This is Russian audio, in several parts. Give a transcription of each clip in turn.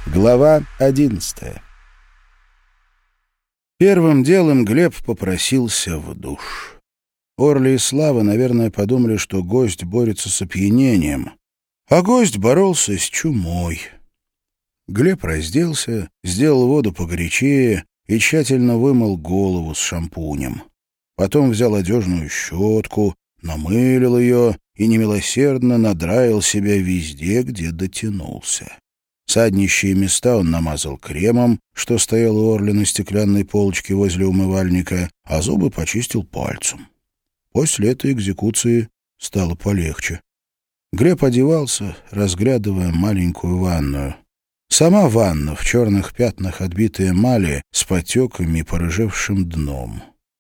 Глава 11. Первым делом Глеб попросился в душ. Орли и Слава, наверное, подумали, что гость борется с опьянением, а гость боролся с чумой. Глеб разделся, сделал воду погорячее и тщательно вымыл голову с шампунем. Потом взял одежную щетку, намылил ее и немилосердно надраил себя везде, где дотянулся. Саднищие места он намазал кремом, что стоял у Орли на стеклянной полочке возле умывальника, а зубы почистил пальцем. После этой экзекуции стало полегче. Глеб одевался, разглядывая маленькую ванную. Сама ванна в черных пятнах, отбитая эмали, с потеками и порыжевшим дном.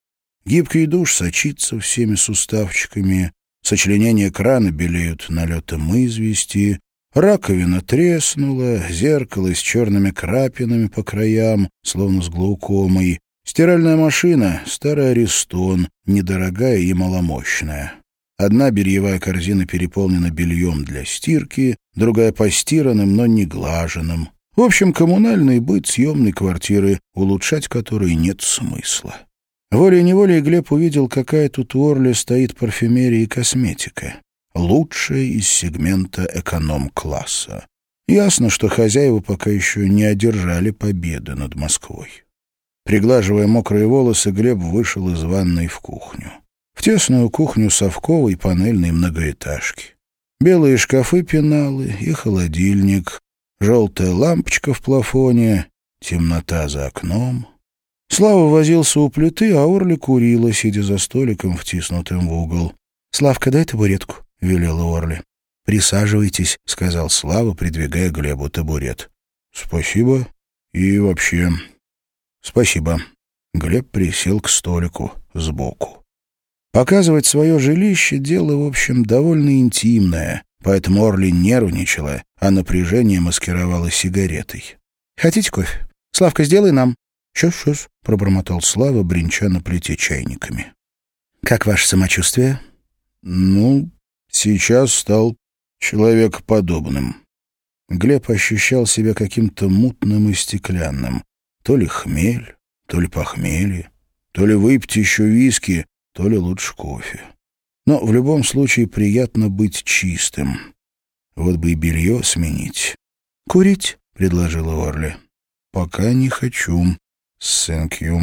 Гибкий душ сочится всеми суставчиками, сочленения крана белеют налетом извести, раковина треснула, зеркало с черными крапинами по краям, словно с глаукомой. Стиральная машина — старый Аристон, недорогая и маломощная. Одна бельевая корзина переполнена бельем для стирки, другая — постиранным, но не глаженным. В общем, коммунальный быт съемной квартиры, улучшать которой нет смысла. Волей-неволей Глеб увидел, какая тут у Орли стоит парфюмерия и косметика. Лучшая из сегмента эконом-класса. Ясно, что хозяева пока еще не одержали победы над Москвой. Приглаживая мокрые волосы, Глеб вышел из ванной в кухню. В тесную кухню совковой панельной многоэтажки. Белые шкафы-пеналы и холодильник, желтая лампочка в плафоне, темнота за окном. Слава возился у плиты, а Орли курила, сидя за столиком, втиснутым в угол. «Славка, дай табуретку», — велела Орли. «Присаживайтесь», — сказал Слава, придвигая Глебу табурет. «Спасибо. И вообще...» «Спасибо». Глеб присел к столику сбоку. Показывать свое жилище — дело, в общем, довольно интимное, поэтому Орли нервничала, а напряжение маскировала сигаретой. «Хотите кофе? Славка, сделай нам». «Сейчас», — пробормотал Слава, бренча на плите чайниками. «Как ваше самочувствие?» «Ну, сейчас стал человекоподобным». Глеб ощущал себя каким-то мутным и стеклянным. То ли хмель, то ли похмелье, то ли выпить еще виски, то ли лучше кофе. Но в любом случае приятно быть чистым. Вот бы и белье сменить. «Курить?» — предложила Орли. «Пока не хочу. Thank you».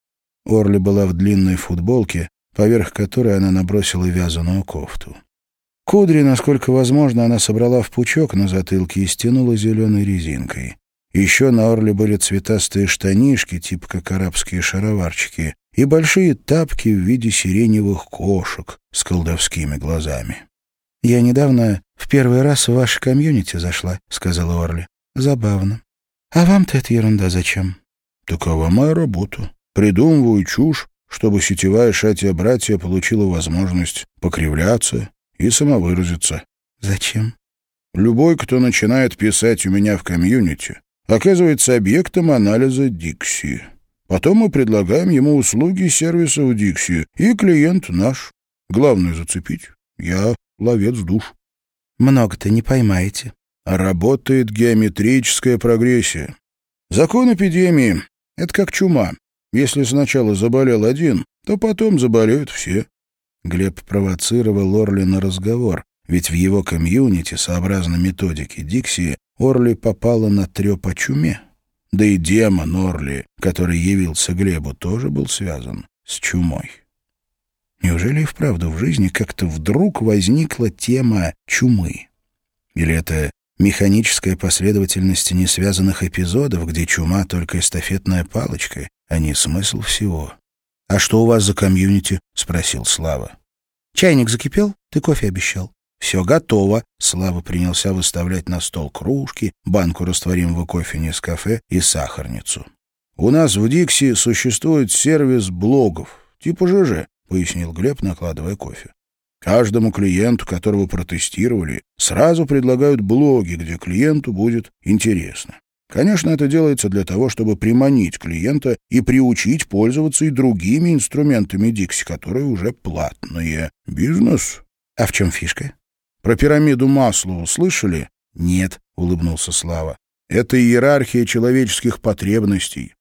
Орли была в длинной футболке, поверх которой она набросила вязаную кофту. Кудри, насколько возможно, она собрала в пучок на затылке и стянула зеленой резинкой. Еще на Орли были цветастые штанишки, типа как арабские шароварчики, и большие тапки в виде сиреневых кошек с колдовскими глазами. «Я недавно в первый раз в ваше комьюнити зашла», — сказала Орли. «Забавно. А вам-то эта ерунда зачем?» «Такова моя работа. Придумываю чушь, чтобы сетевая шатия-братья получила возможность покривляться и самовыразиться». «Зачем?» «Любой, кто начинает писать у меня в комьюнити, оказывается объектом анализа Dixie. Потом мы предлагаем ему услуги сервисов Dixie, и клиент наш. Главное — зацепить. Я ловец душ». «Много-то не поймаете». «Работает геометрическая прогрессия. Закон эпидемии — это как чума. Если сначала заболел один, то потом заболеют все». Глеб провоцировал Орли на разговор, ведь в его комьюнити, сообразно методике Dixie, Орли попала на трёп о чуме. Да и демон Орли, который явился Глебу, тоже был связан с чумой. Неужели и вправду в жизни как-то вдруг возникла тема чумы? Или это механическая последовательность несвязанных эпизодов, где чума — только эстафетная палочка, а не смысл всего? «А что у вас за комьюнити?» — спросил Слава. «Чайник закипел? Ты кофе обещал». «Все готово». Слава принялся выставлять на стол кружки, банку растворимого кофе Нескафе и сахарницу. «У нас в Dixie существует сервис блогов, типа ЖЖ», — пояснил Глеб, накладывая кофе. «Каждому клиенту, которого протестировали, сразу предлагают блоги, где клиенту будет интересно. Конечно, это делается для того, чтобы приманить клиента и приучить пользоваться и другими инструментами Dixie, которые уже платные. Бизнес». «А в чем фишка?» «Про пирамиду Маслоу слышали?» «Нет», — улыбнулся Слава. Это иерархия человеческих потребностей.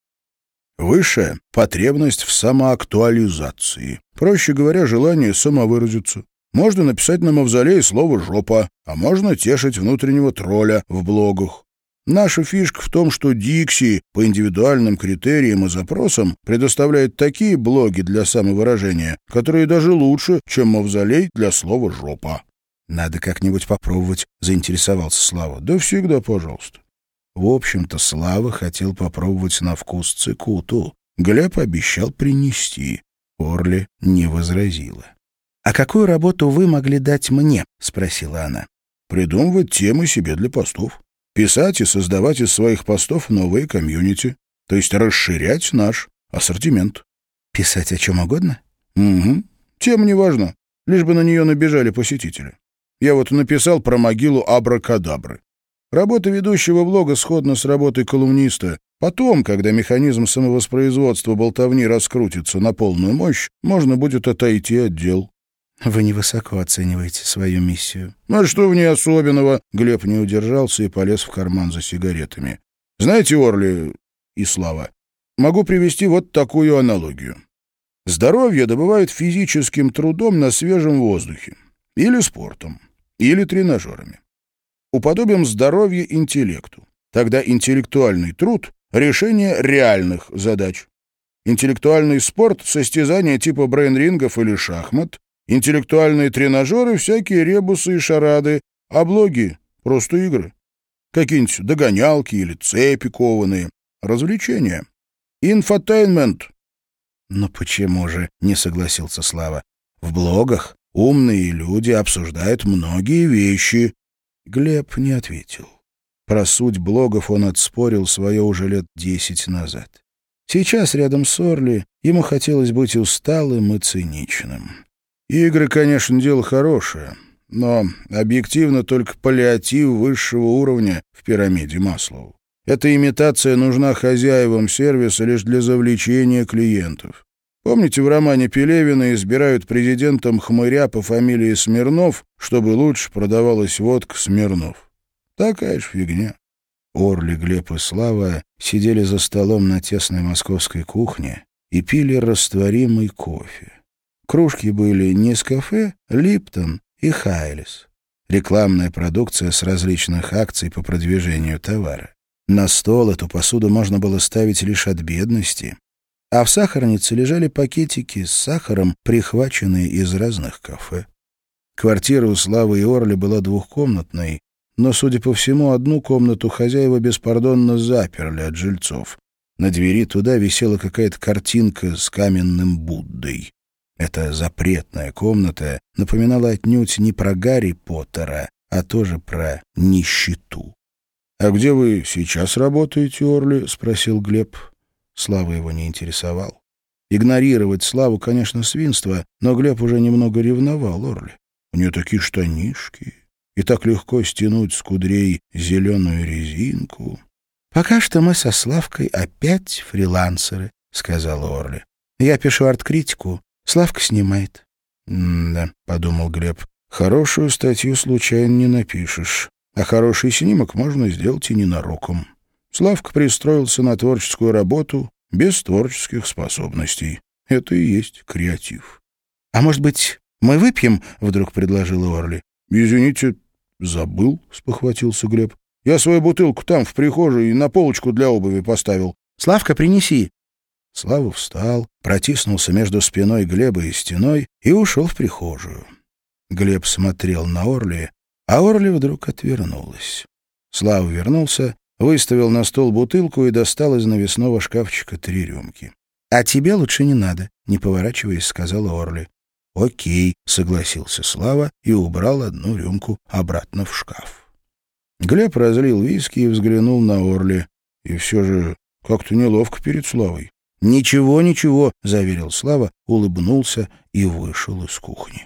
Высшая — потребность в самоактуализации. Проще говоря, желание самовыразиться. Можно написать на мавзолее слово «жопа», а можно тешить внутреннего тролля в блогах. Наша фишка в том, что Dixie по индивидуальным критериям и запросам предоставляет такие блоги для самовыражения, которые даже лучше, чем мавзолей для слова «жопа». «Надо как-нибудь попробовать», — заинтересовался Слава. «Да всегда, пожалуйста». В общем-то, Слава хотел попробовать на вкус цикуту. Глеб обещал принести. Орли не возразила. «А какую работу вы могли дать мне?» — спросила она. «Придумывать темы себе для постов. Писать и создавать из своих постов новые комьюнити. То есть расширять наш ассортимент». «Писать о чем угодно?» «Угу. Тема не важна. Лишь бы на нее набежали посетители. Я вот написал про могилу Абракадабры. Работа ведущего блога сходна с работой колумниста. Потом, когда механизм самовоспроизводства болтовни раскрутится на полную мощь, можно будет отойти от дел». «Вы невысоко оцениваете свою миссию». «А что в ней особенного?» Глеб не удержался и полез в карман за сигаретами. «Знаете, Орли и Слава, могу привести вот такую аналогию. Здоровье добывают физическим трудом на свежем воздухе. Или спортом. Или тренажерами. Уподобим здоровье интеллекту. Тогда интеллектуальный труд — решение реальных задач. Интеллектуальный спорт — состязания типа брейн-рингов или шахмат. Интеллектуальные тренажеры — всякие ребусы и шарады. А блоги — просто игры. Какие-нибудь догонялки или цепи кованые. Развлечения. Инфотейнмент». «Но почему же?» — не согласился Слава. «В блогах умные люди обсуждают многие вещи». Глеб не ответил. Про суть блогов он отспорил свое уже лет 10 назад. Сейчас рядом с Орли ему хотелось быть усталым и циничным. Игры, конечно, дело хорошее, но объективно только паллиатив высшего уровня в пирамиде Маслоу. Эта имитация нужна хозяевам сервиса лишь для завлечения клиентов. Помните, в романе Пелевина избирают президентом хмыря по фамилии Смирнов, чтобы лучше продавалась водка Смирнов? Такая ж фигня. Орли, Глеб и Слава сидели за столом на тесной московской кухне и пили растворимый кофе. Кружки были Нескафе, Липтон и Хайлес. Рекламная продукция с различных акций по продвижению товара. На стол эту посуду можно было ставить лишь от бедности, а в сахарнице лежали пакетики с сахаром, прихваченные из разных кафе. Квартира у Славы и Орли была двухкомнатной, но, судя по всему, одну комнату хозяева беспардонно заперли от жильцов. На двери туда висела какая-то картинка с каменным Буддой. Эта запретная комната напоминала отнюдь не про Гарри Поттера, а тоже про нищету. «А где вы сейчас работаете, Орли?» — спросил Глеб. Слава его не интересовал. Игнорировать Славу, конечно, свинство, но Глеб уже немного ревновал Орли. У нее такие штанишки, и так легко стянуть с кудрей зеленую резинку. «Пока что мы со Славкой опять фрилансеры», — сказала Орли. «Я пишу арт-критику, Славка снимает». «Да», — подумал Глеб, — «хорошую статью случайно не напишешь, а хороший снимок можно сделать и ненароком». Славка пристроился на творческую работу без творческих способностей. Это и есть креатив. «А может быть, мы выпьем?» — вдруг предложила Орли. «Извините, забыл», — спохватился Глеб. «Я свою бутылку там, в прихожей, на полочку для обуви поставил». «Славка, принеси». Слава встал, протиснулся между спиной Глеба и стеной и ушел в прихожую. Глеб смотрел на Орли, а Орли вдруг отвернулась. Слава вернулся, выставил на стол бутылку и достал из навесного шкафчика 3 рюмки. «А тебе лучше не надо», — не поворачиваясь, сказала Орли. «Окей», — согласился Слава и убрал 1 рюмку обратно в шкаф. Глеб разлил виски и взглянул на Орли. И все же как-то неловко перед Славой. «Ничего, ничего», — заверил Слава, улыбнулся и вышел из кухни.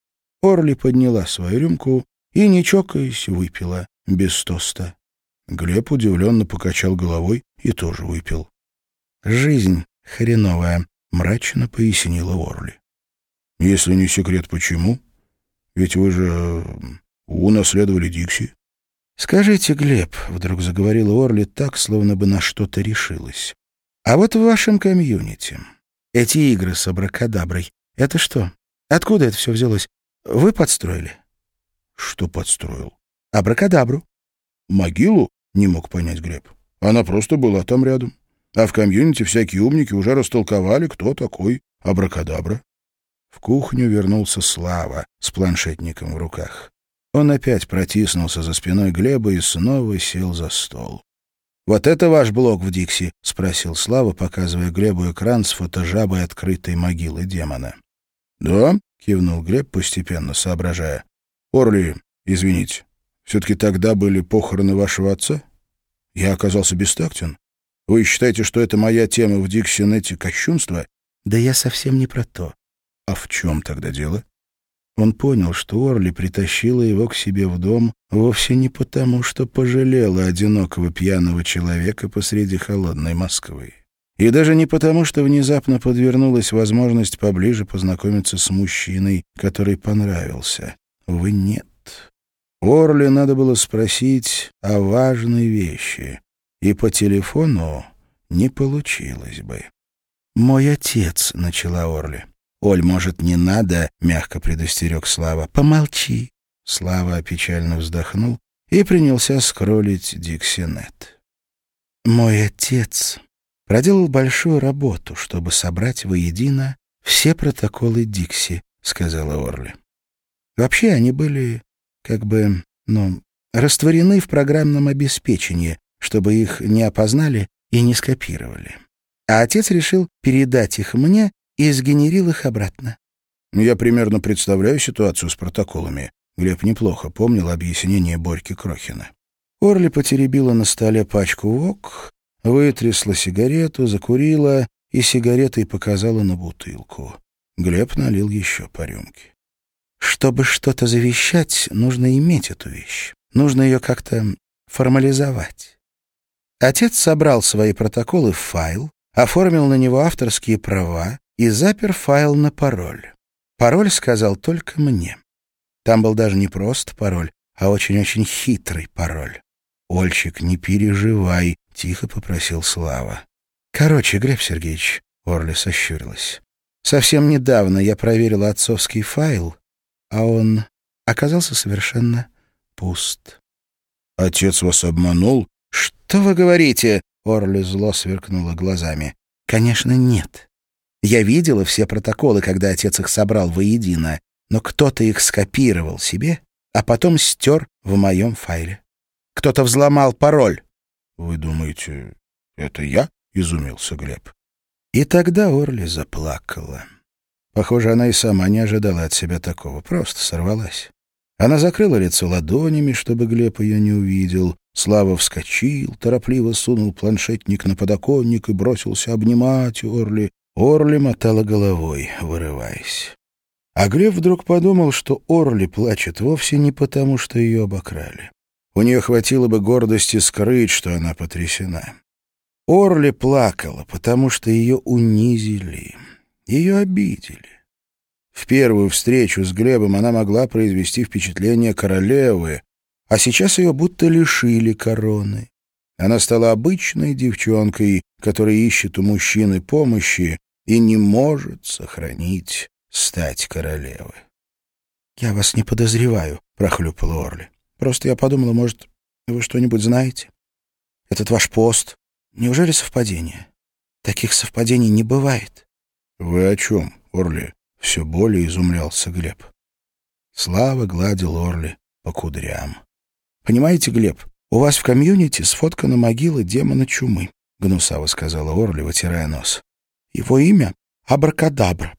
Орли подняла свою рюмку и, не чокаясь, выпила без тоста. Глеб удивленно покачал головой и тоже выпил. «Жизнь хреновая», — мрачно пояснила Орли. «Если не секрет, почему? Ведь вы же унаследовали Дикси». «Скажите, Глеб», — вдруг заговорила Орли так, словно бы на что-то решилась, «а вот в вашем комьюнити эти игры с абракадаброй — это что? Откуда это все взялось? Вы подстроили?» «Что подстроил?» «Абракадабру». «Могилу?» — не мог понять Глеб. «Она просто была там рядом. А в комьюнити всякие умники уже растолковали, кто такой абракадабра». В кухню вернулся Слава с планшетником в руках. Он опять протиснулся за спиной Глеба и снова сел за стол. «Вот это ваш блок в Дикси?» — спросил Слава, показывая Глебу экран с фотожабой открытой могилы демона. «Да», — кивнул Глеб, постепенно соображая. «Орли, извините, все-таки тогда были похороны вашего отца? Я оказался бестактен? Вы считаете, что это моя тема в Дикси-нете кощунство?» «Да я совсем не про то». «А в чем тогда дело?» Он понял, что Орли притащила его к себе в дом вовсе не потому, что пожалела одинокого пьяного человека посреди холодной Москвы. И даже не потому, что внезапно подвернулась возможность поближе познакомиться с мужчиной, который понравился. Увы, нет. Орли надо было спросить о важной вещи, и по телефону не получилось бы. «Мой отец», — начала Орли. «Оль, может, не надо?» — мягко предостерег Слава. «Помолчи». Слава печально вздохнул и принялся скроллить Дикси-нет. «Мой отец проделал большую работу, чтобы собрать воедино все протоколы Дикси», — сказала Орли. «Вообще они были, растворены в программном обеспечении, чтобы их не опознали и не скопировали. А отец решил передать их мне и сгенерил их обратно». «Я примерно представляю ситуацию с протоколами». Глеб неплохо помнил объяснение Борьки Крохина. Орли потеребила на столе пачку ВОК, вытрясла сигарету, закурила и сигаретой показала на бутылку. Глеб налил еще по рюмке. «Чтобы что-то завещать, нужно иметь эту вещь. Нужно ее как-то формализовать». Отец собрал свои протоколы в файл, оформил на него авторские права и запер файл на пароль. Пароль сказал только мне. Там был даже не просто пароль, а очень-очень хитрый пароль. «Ольчик, не переживай», — тихо попросил Слава. «Короче, Глеб Сергеевич», — Орли сощурилась, «совсем недавно я проверила отцовский файл, а он оказался совершенно пуст». «Отец вас обманул?» «Что вы говорите?» — Орли зло сверкнула глазами. «Конечно, нет. Я видела все протоколы, когда отец их собрал воедино, но кто-то их скопировал себе, а потом стер в моем файле. Кто-то взломал пароль». «Вы думаете, это я?» — изумился Глеб. И тогда Орли заплакала. Похоже, она и сама не ожидала от себя такого, просто сорвалась. Она закрыла лицо ладонями, чтобы Глеб ее не увидел. Слава вскочил, торопливо сунул планшетник на подоконник и бросился обнимать Орли. Орли мотала головой, вырываясь. А Глеб вдруг подумал, что Орли плачет вовсе не потому, что ее обокрали. У нее хватило бы гордости скрыть, что она потрясена. Орли плакала, потому что ее унизили, ее обидели. В первую встречу с Глебом она могла произвести впечатление королевы, а сейчас ее будто лишили короны. Она стала обычной девчонкой, которая ищет у мужчины помощи и не может сохранить стать королевой. «Я вас не подозреваю», — прохлюпала Орли. «Просто я подумала, может, вы что-нибудь знаете? Этот ваш пост. Неужели совпадение? Таких совпадений не бывает». «Вы о чем, Орли?» — все более изумлялся Глеб. Слава гладил Орли по кудрям. «Понимаете, Глеб, у вас в комьюнити сфоткана могила демона чумы», — гнусаво сказала Орли, вытирая нос. «Его имя — Абракадабра.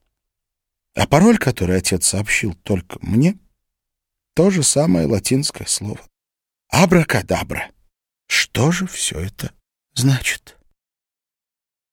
А пароль, который отец сообщил только мне, то же самое латинское слово. Абракадабра. Что же все это значит?»